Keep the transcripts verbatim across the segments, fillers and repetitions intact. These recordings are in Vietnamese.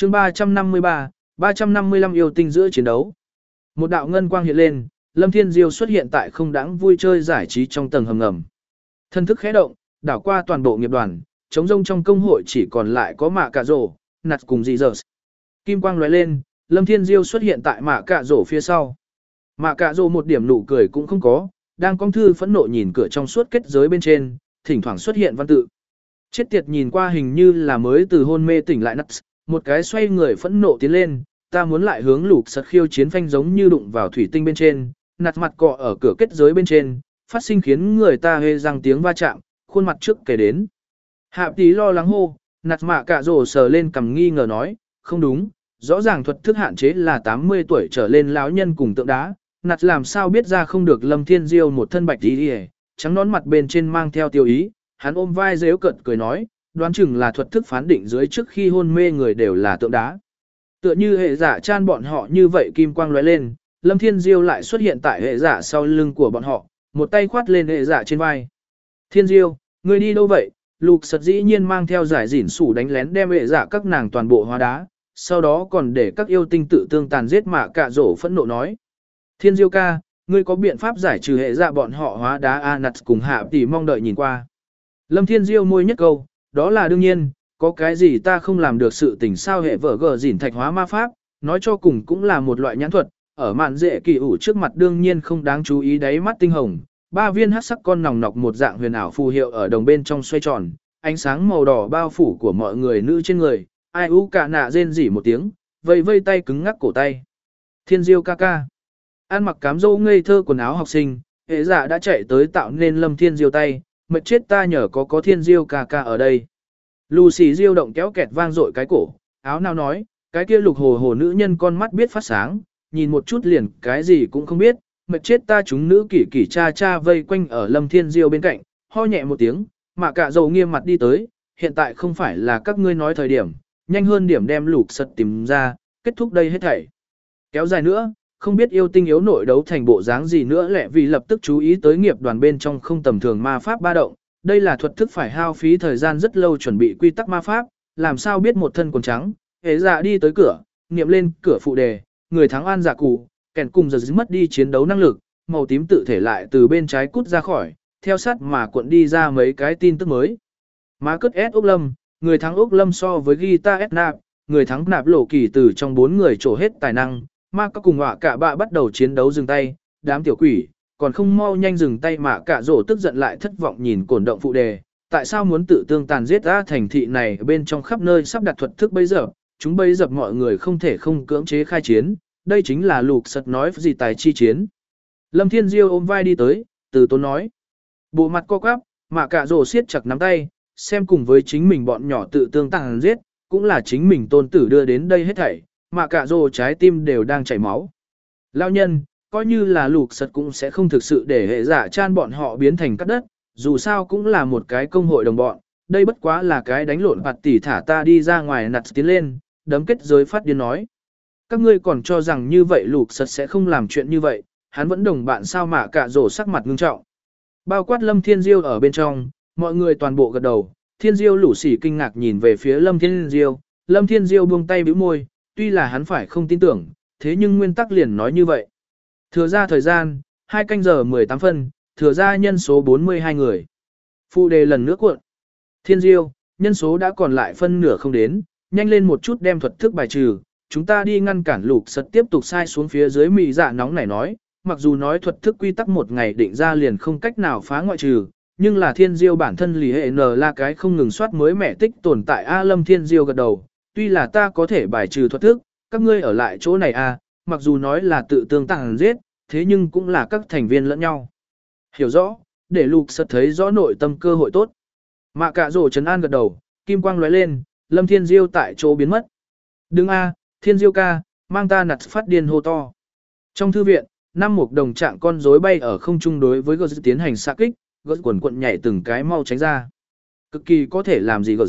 chương ba trăm năm mươi ba, ba trăm năm mươi lăm yêu tinh giữa chiến đấu. Một đạo ngân quang hiện lên, Lâm Thiên Diêu xuất hiện tại không đáng vui chơi giải trí trong tầng hầm ngầm. Thân thức khẽ động, đảo qua toàn bộ nghiệp đoàn, trống rông trong công hội chỉ còn lại có Mạ Cạ Rổ, Nạt cùng Dị Dở. Kim quang lóe lên, Lâm Thiên Diêu xuất hiện tại Mạ Cạ Rổ phía sau. Mạ Cạ Rổ một điểm nụ cười cũng không có, đang cong thư phẫn nộ nhìn cửa trong suốt kết giới bên trên, thỉnh thoảng xuất hiện văn tự. Chết tiệt nhìn qua hình như là mới từ hôn mê tỉnh lại Nuts, một cái xoay người phẫn nộ tiến lên, ta muốn lại hướng lục sật khiêu chiến phanh giống như đụng vào thủy tinh bên trên, nạt mặt cọ ở cửa kết giới bên trên, phát sinh khiến người ta hê răng tiếng va chạm, khuôn mặt trước kể đến. Hạ tí lo lắng hô, nạt Mạ Cạ Rổ sờ lên cầm nghi ngờ nói, không đúng, rõ ràng thuật thức hạn chế là tám mươi tuổi trở lên lão nhân cùng tượng đá, nạt làm sao biết ra không được Lâm Thiên Diêu một thân bạch đi đi trắng nón mặt bên trên mang theo tiêu ý, hắn ôm vai dếu cận cười nói, đoán chừng là thuật thức phán định dưới trước khi hôn mê người đều là tượng đá. Tựa như hệ giả chan bọn họ như vậy kim quang lóe lên, Lâm Thiên Diêu lại xuất hiện tại hệ giả sau lưng của bọn họ, một tay khoát lên hệ giả trên vai. Thiên Diêu, ngươi đi đâu vậy? Lục sật dĩ nhiên mang theo giải dỉn sủ đánh lén đem hệ giả các nàng toàn bộ hóa đá, sau đó còn để các yêu tinh tự tương tàn giết Mạ Cạ Rổ phẫn nộ nói. Thiên Diêu ca, ngươi có biện pháp giải trừ hệ giả bọn họ hóa đá A Nặt cùng Hạ tỷ mong đợi nhìn qua. Lâm Thiên Diêu môi nhất câu, đó là đương nhiên, có cái gì ta không làm được sự tình sao hệ vở gờ dỉn thạch hóa ma pháp, nói cho cùng cũng là một loại nhãn thuật, ở mạn dễ kỳ ủ trước mặt đương nhiên không đáng chú ý đáy mắt tinh hồng, ba viên hắc sắc con nòng nọc một dạng huyền ảo phù hiệu ở đồng bên trong xoay tròn, ánh sáng màu đỏ bao phủ của mọi người nữ trên người, ai u cả nạ rên rỉ một tiếng, vây vây tay cứng ngắc cổ tay. Thiên Diêu ca ca. An mặc cám dâu ngây thơ quần áo học sinh, hệ giả đã chạy tới tạo nên Lâm Thiên Diêu tay, mệt chết ta nhờ có có Thiên Diêu ca ca ở đây. Lucy Diêu động kéo kẹt vang dội cái cổ, áo nào nói, cái kia lục hồ hồ nữ nhân con mắt biết phát sáng, nhìn một chút liền cái gì cũng không biết, mệt chết ta chúng nữ kỷ kỷ cha cha vây quanh ở Lâm Thiên Diêu bên cạnh, ho nhẹ một tiếng, Mạ Cạ Rổ nghiêm mặt đi tới, hiện tại không phải là các ngươi nói thời điểm, nhanh hơn điểm đem lục sật tìm ra, kết thúc đây hết thảy. Kéo dài nữa, không biết yêu tinh yếu nội đấu thành bộ dáng gì nữa lẹ vì lập tức chú ý tới nghiệp đoàn bên trong không tầm thường ma pháp ba động, đây là thuật thức phải hao phí thời gian rất lâu chuẩn bị quy tắc ma pháp, làm sao biết một thân quần trắng, hệ dạ đi tới cửa, niệm lên cửa phụ đề, người thắng an dạ cụ, kèn cùng giờ mất đi chiến đấu năng lực, màu tím tự thể lại từ bên trái cút ra khỏi, theo sát mà cuộn đi ra mấy cái tin tức mới. Má cất S Úc Lâm, người thắng Úc Lâm so với guitar S nạp, người thắng nạp lộ kỳ từ trong bốn người trổ hết tài năng, ma các cùng họa cả bạ bắt đầu chiến đấu dừng tay, đám tiểu quỷ, còn không mau nhanh dừng tay Mạ Cạ Rổ tức giận lại thất vọng nhìn cổn động phụ đề, tại sao muốn tự tương tàn giết ra thành thị này bên trong khắp nơi sắp đặt thuật thức bây giờ, chúng bây dập mọi người không thể không cưỡng chế khai chiến, đây chính là lục sật nói gì tài chi chiến. Lâm Thiên Diêu ôm vai đi tới, từ tốn nói, bộ mặt co quắp, Mạ Cạ Rổ siết chặt nắm tay, xem cùng với chính mình bọn nhỏ tự tương tàn giết, cũng là chính mình tôn tử đưa đến đây hết thảy, Mạ Cạ Rổ trái tim đều đang chảy máu. Lao nhân, coi như là lục sật cũng sẽ không thực sự để hệ giả chan bọn họ biến thành cát đất, dù sao cũng là một cái công hội đồng bọn, đây bất quá là cái đánh lộn bạt tỉ thả ta đi ra ngoài nặt tiến lên, đấm kết giới phát điên nói. Các ngươi còn cho rằng như vậy lục sật sẽ không làm chuyện như vậy, hắn vẫn đồng bạn sao Mạ Cạ Rổ sắc mặt ngưng trọng. Bao quát Lâm Thiên Diêu ở bên trong, mọi người toàn bộ gật đầu, Thiên Diêu lũ sỉ kinh ngạc nhìn về phía Lâm Thiên Diêu, Lâm Thiên Diêu buông tay bĩu môi, tuy là hắn phải không tin tưởng, thế nhưng nguyên tắc liền nói như vậy. Thừa ra thời gian, hai canh giờ mười tám phân, thừa ra nhân số bốn mươi hai người. Phụ đề lần nữa cuộn. Thiên Diêu, nhân số đã còn lại phân nửa không đến, nhanh lên một chút đem thuật thức bài trừ, chúng ta đi ngăn cản lục sật tiếp tục sai xuống phía dưới mị dạ nóng nảy nói, mặc dù nói thuật thức quy tắc một ngày định ra liền không cách nào phá ngoại trừ, nhưng là Thiên Diêu bản thân lì hệ n là cái không ngừng soát mới mẻ tích tồn tại A Lâm Thiên Diêu gật đầu, tuy là ta có thể bài trừ thuật thức, các ngươi ở lại chỗ này A, mặc dù nói là tự tương tàn giết, thế nhưng cũng là các thành viên lẫn nhau. Hiểu rõ, để lục sật thấy rõ nội tâm cơ hội tốt. Mạ Cạ Rổ trấn an gật đầu, kim quang lóe lên, Lâm Thiên Diêu tại chỗ biến mất. Đừng A, Thiên Diêu ca, mang ta nặt phát điên hô to. Trong thư viện, năm mục đồng trạng con rối bay ở không trung đối với gờ tiến hành xạ kích, gờ quần quận nhảy từng cái mau tránh ra. Cực kỳ có thể làm gì gờ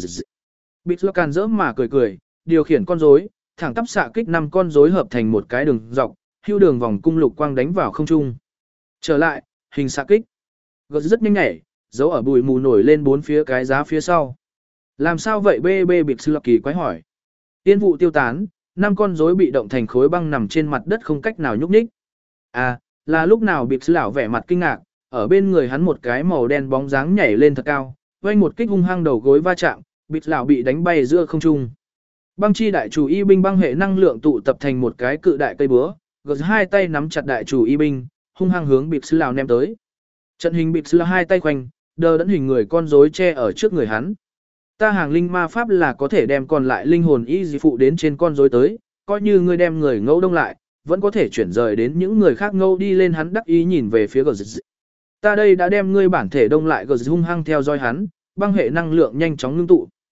Bịt Locan dỡ mà cười cười, điều khiển con rối, thẳng tắp xạ kích năm con rối hợp thành một cái đường dọc, hưu đường vòng cung lục quang đánh vào không trung. Trở lại, hình xạ kích. Gật rất nhanh nhảy, giấu ở bụi mù nổi lên bốn phía cái giá phía sau. Làm sao vậy bê bê bịt sư kỳ quái hỏi. Tiên vụ tiêu tán, năm con rối bị động thành khối băng nằm trên mặt đất không cách nào nhúc nhích. À, là lúc nào bịp lão vẻ mặt kinh ngạc, ở bên người hắn một cái màu đen bóng dáng nhảy lên thật cao, vang một kích hung hăng đầu gối va chạm, bịp lão bị đánh bay giữa không trung. Băng chi đại chủ y binh băng hệ năng lượng tụ tập thành một cái cự đại cây búa, gật hai tay nắm chặt đại chủ y binh, hung hăng hướng bịp lão ném tới. Trận hình bịp lão hai tay khoanh, đờ đẫn hình người con rối che ở trước người hắn. Ta hàng linh ma pháp là có thể đem còn lại linh hồn y dị phụ đến trên con rối tới, coi như ngươi đem người ngẫu đông lại, vẫn có thể chuyển rời đến những người khác ngẫu đi lên. Hắn đắc ý nhìn về phía gờ dị. Ta đây đã đem ngươi bản thể đông lại. Gờ dị hung hăng theo dõi hắn, băng hệ năng lượng nhanh chóng ngưng tụ.